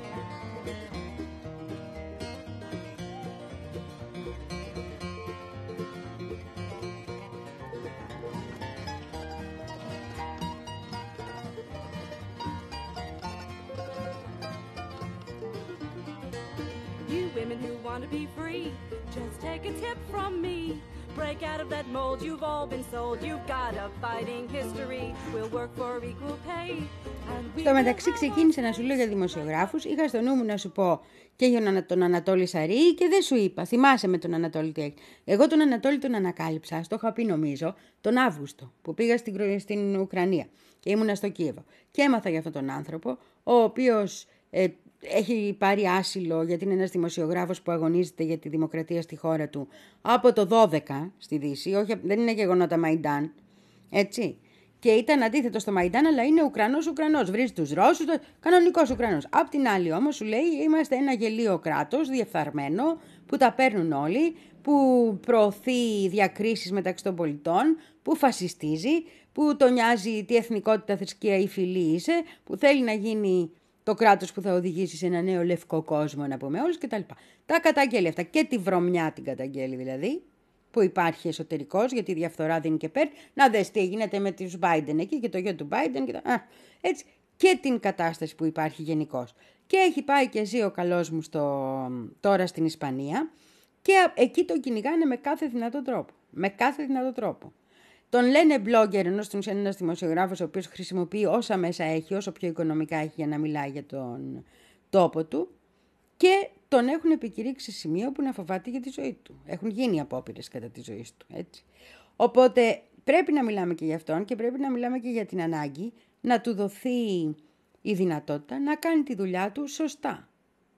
You women who want to be free, just take a tip from me. Break out of that mold, you've all been sold. You've got a fighting history. We'll work for equal pay. Στο μεταξύ ξεκίνησε να σου λέω για δημοσιογράφους. Είχα στο νου μου να σου πω και για τον Ανατόλη Σαρή και δεν σου είπα. Θυμάσαι με τον Ανατόλη τι έγινε. Εγώ τον Ανατόλη τον ανακάλυψα, στο είχα πει νομίζω, τον Αύγουστο που πήγα στην, στην Ουκρανία και ήμουνα στο Κίεβο. Και έμαθα για αυτόν τον άνθρωπο, ο οποίος ε, έχει πάρει άσυλο γιατί είναι ένας δημοσιογράφος που αγωνίζεται για τη δημοκρατία στη χώρα του από το δώδεκα στη Δύση, όχι, δεν είναι γεγονότα Μαϊντάν, έτσι. Και ήταν αντίθετο στο Μαϊντάν, αλλά είναι Ουκρανός Ουκρανός. Βρίζει τους Ρώσους, το... κανονικός Ουκρανός. Απ' την άλλη όμως σου λέει είμαστε ένα γελίο κράτος, διεφθαρμένο, που τα παίρνουν όλοι, που προωθεί διακρίσεις μεταξύ των πολιτών, που φασιστίζει, που τον νοιάζει τι εθνικότητα, θρησκεία ή φυλή είσαι, που θέλει να γίνει το κράτος που θα οδηγήσει σε ένα νέο λευκό κόσμο, να πούμε όλους κτλ. Τα καταγγέλει αυτά και τη βρωμιά την καταγγέλει δηλαδή, που υπάρχει εσωτερικός, γιατί η διαφθορά δίνει και παίρνει. Να δες τι γίνεται με τους Biden εκεί και το γιο του Biden και, τα... Α, έτσι, και την κατάσταση που υπάρχει γενικώς. Και έχει πάει και ζει ο καλός μου στο... τώρα στην Ισπανία και εκεί τον κυνηγάνε με κάθε δυνατό τρόπο. Με κάθε δυνατό τρόπο. Τον λένε blogger, ενώ στην ουσία είναι ένας δημοσιογράφος ο οποίος χρησιμοποιεί όσα μέσα έχει, όσο πιο οικονομικά έχει για να μιλάει για τον τόπο του, και τον έχουν επικηρύξει σε σημείο που να φοβάται για τη ζωή του. Έχουν γίνει απόπειρες κατά τη ζωή του, έτσι. Οπότε πρέπει να μιλάμε και για αυτόν και πρέπει να μιλάμε και για την ανάγκη να του δοθεί η δυνατότητα να κάνει τη δουλειά του σωστά.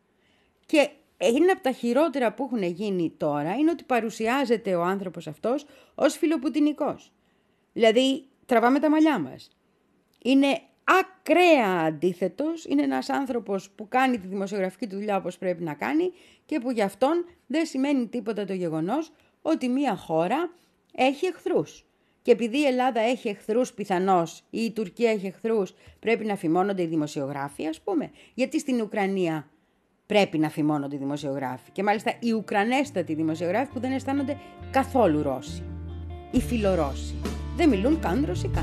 Και είναι από τα χειρότερα που έχουν γίνει τώρα είναι ότι παρουσιάζεται ο άνθρωπος αυτός ως φιλοπουτινικός. Δηλαδή τραβάμε τα μαλλιά μας. Είναι ακραία αντίθετος, είναι ένας άνθρωπος που κάνει τη δημοσιογραφική του δουλειά όπως πρέπει να κάνει και που γι' αυτόν δεν σημαίνει τίποτα το γεγονός ότι μία χώρα έχει εχθρούς. και επειδή η Ελλάδα έχει εχθρούς πιθανώς ή η Τουρκία έχει εχθρούς, πρέπει να φημώνονται οι δημοσιογράφοι, ας πούμε. Γιατί στην Ουκρανία πρέπει να φημώνονται οι δημοσιογράφοι. Και μάλιστα οι Ουκρανέστατοι δημοσιογράφοι που δεν αισθάνονται καθόλου Ρώσοι. Οι φιλορώσοι. Δεν μιλούν καν ρωσικά.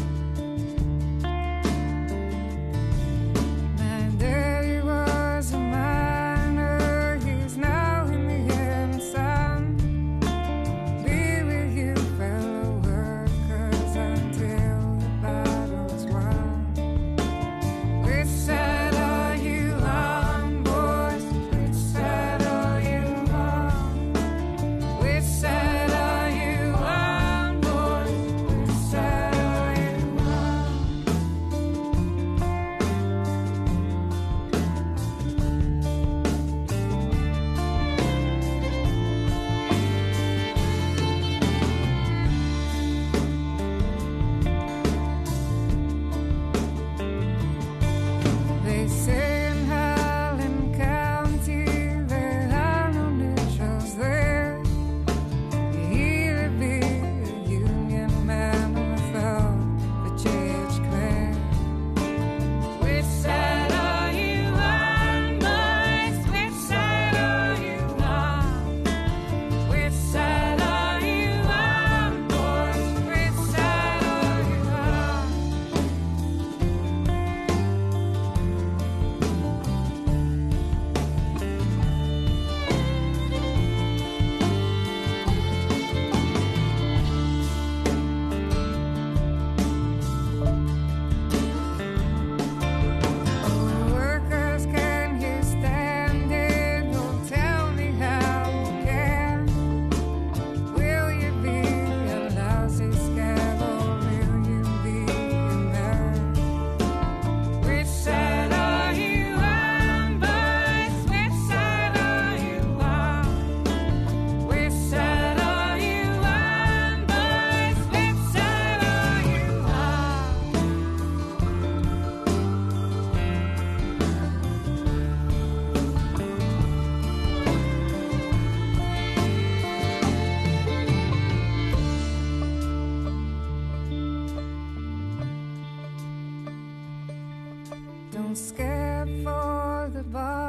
Don't scare for the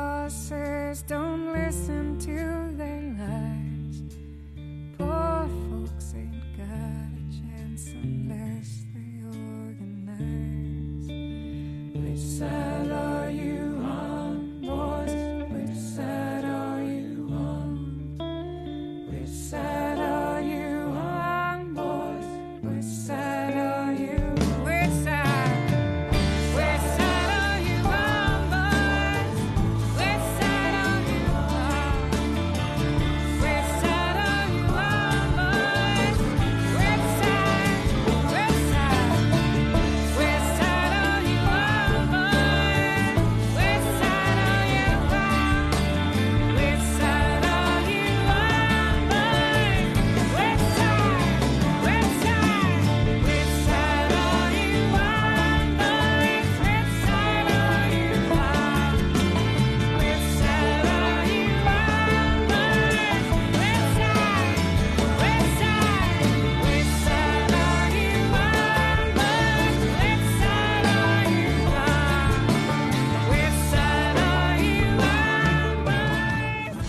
bosses, don't listen to their lies. Poor folks ain't got a chance unless they organize. Which side are you on, boys? Which side are you on? Which side are you on, boys? Which side are you? Which side? Which side are you on, boys? Which side are you on? Which side are you on, boys? Which side? Which side? Which side are you on, boys? Which side are you on? Which side are you on, boys? Which side? Which side? Which side are you on, boys? Which side are you on? Which side are you on, boys? Which side? Which side? Which side are you on, boys? Which side are you on? Which side are you on, boys?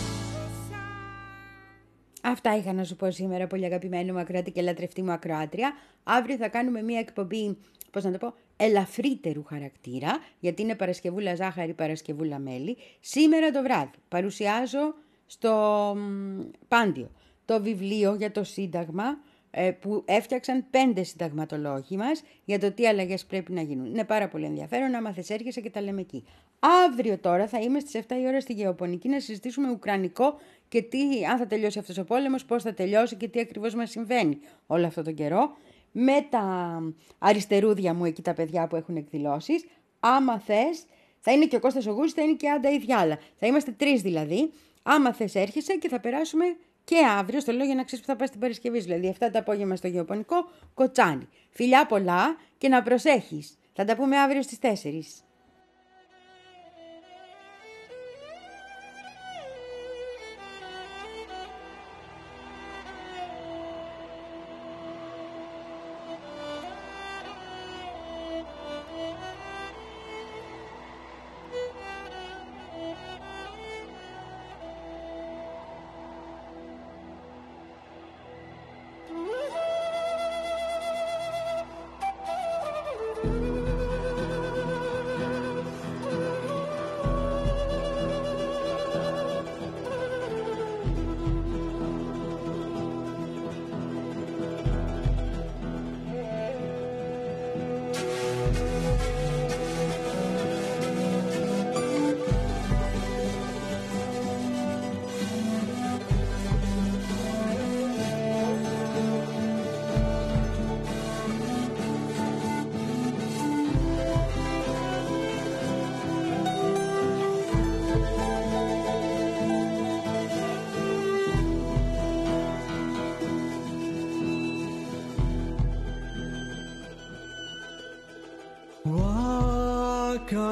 Αυτά είχα να σου πω σήμερα, πολύ αγαπημένη μου ακροατή και λατρευτή μου ακροάτρια. Αύριο θα κάνουμε μια εκπομπή, πώς να το πω, ελαφρύτερου χαρακτήρα, γιατί είναι Παρασκευούλα ζάχαρη, Παρασκευούλα μέλι. Σήμερα το βράδυ παρουσιάζω στο μ, Πάντιο το βιβλίο για το Σύνταγμα ε, που έφτιαξαν πέντε συνταγματολόγοι μας για το τι αλλαγές πρέπει να γίνουν. Είναι πάρα πολύ ενδιαφέρον, άμα θες έρχεσαι και τα λέμε εκεί. Αύριο τώρα θα είμαι στις επτά η ώρα στη Γεωπονική να συζητήσουμε ουκρανικό και τι, αν θα τελειώσει αυτός ο πόλεμος, πώς θα τελειώσει και τι ακριβώς μας συμβαίνει όλο αυτό τον καιρό. Με τα αριστερούδια μου εκεί τα παιδιά που έχουν εκδηλώσεις. Άμα θες, θα είναι και ο Κώστας ο Γούσης, θα είναι και η Άντα η Διάλα. Θα είμαστε τρεις δηλαδή. Άμα θες έρχεσαι και θα περάσουμε και αύριο, στο λέω για να ξέρεις που θα πας την Παρασκευή, δηλαδή εφτά το απόγευμα στο Γεωπονικό, Κοτσάνι. Φιλιά πολλά και να προσέχεις. Θα τα πούμε αύριο στις τέσσερις.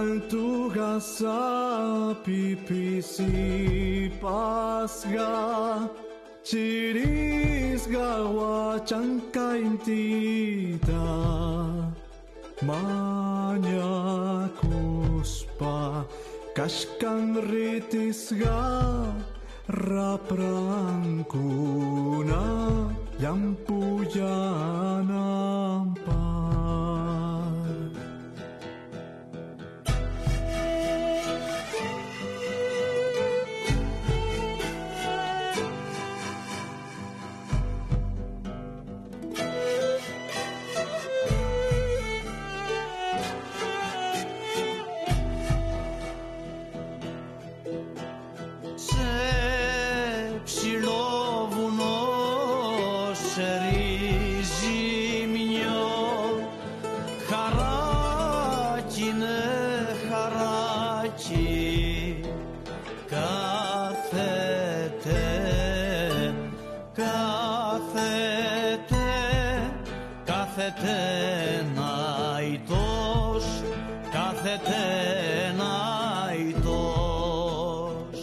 Altuga sa pipisi pasga Chirisga wa chankaintita Manya kuspa Kashkan ritisga Raprangkuna Yampuyanampa Κάθεται ναητός, κάθεται ναητός,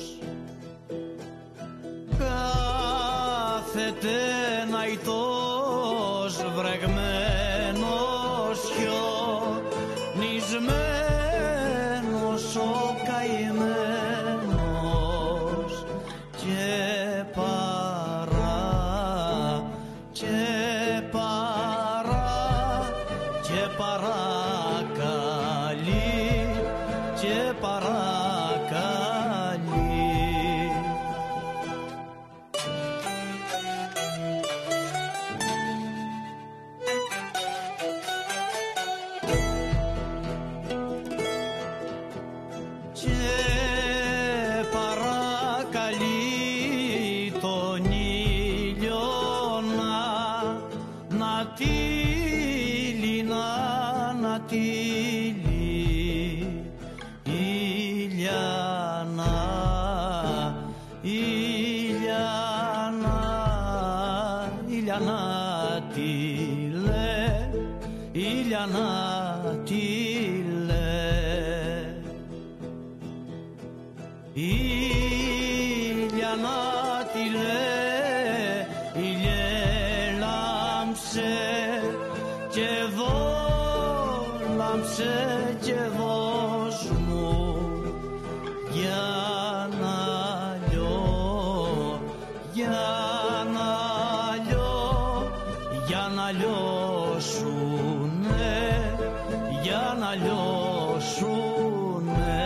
κάθεται ναητός, βρεγμένος, χιονισμένος ο καημένος και παρά, και παρακαλεί, και παρακαλεί. Και παρακαλεί τον ήλιο να, να τύλει, να, να τύλει, Ήλιανα, Ήλιανα, Ήλιανα τύλε, Ήλιανα τύλε, Ήλιανα τύλε, Ήλιε λάμψε και εδώ, λάμψε και δώσ' μου για να λιώ, για να λιώ, για να λιώσουνε, για να λιώσουνε.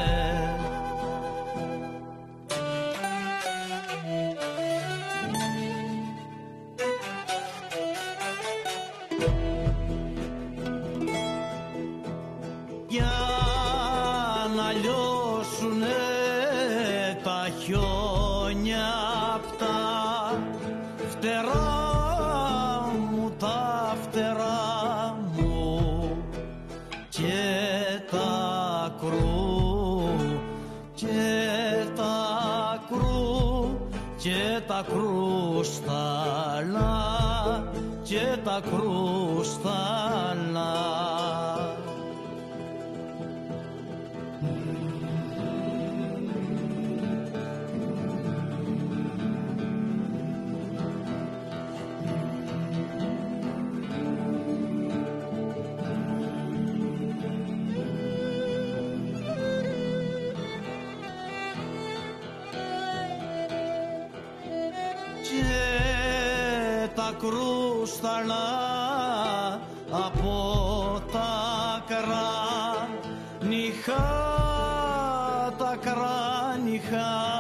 Για να λιώσουνε τα χιόνια απ' τα φτερά μου, τα φτερά μου και τα κρού, και τα κρού, και τα κρούσταλα, και τα κρούσταλα. Τα κρούσταλα από τα κράνιχα, τα κράνιχα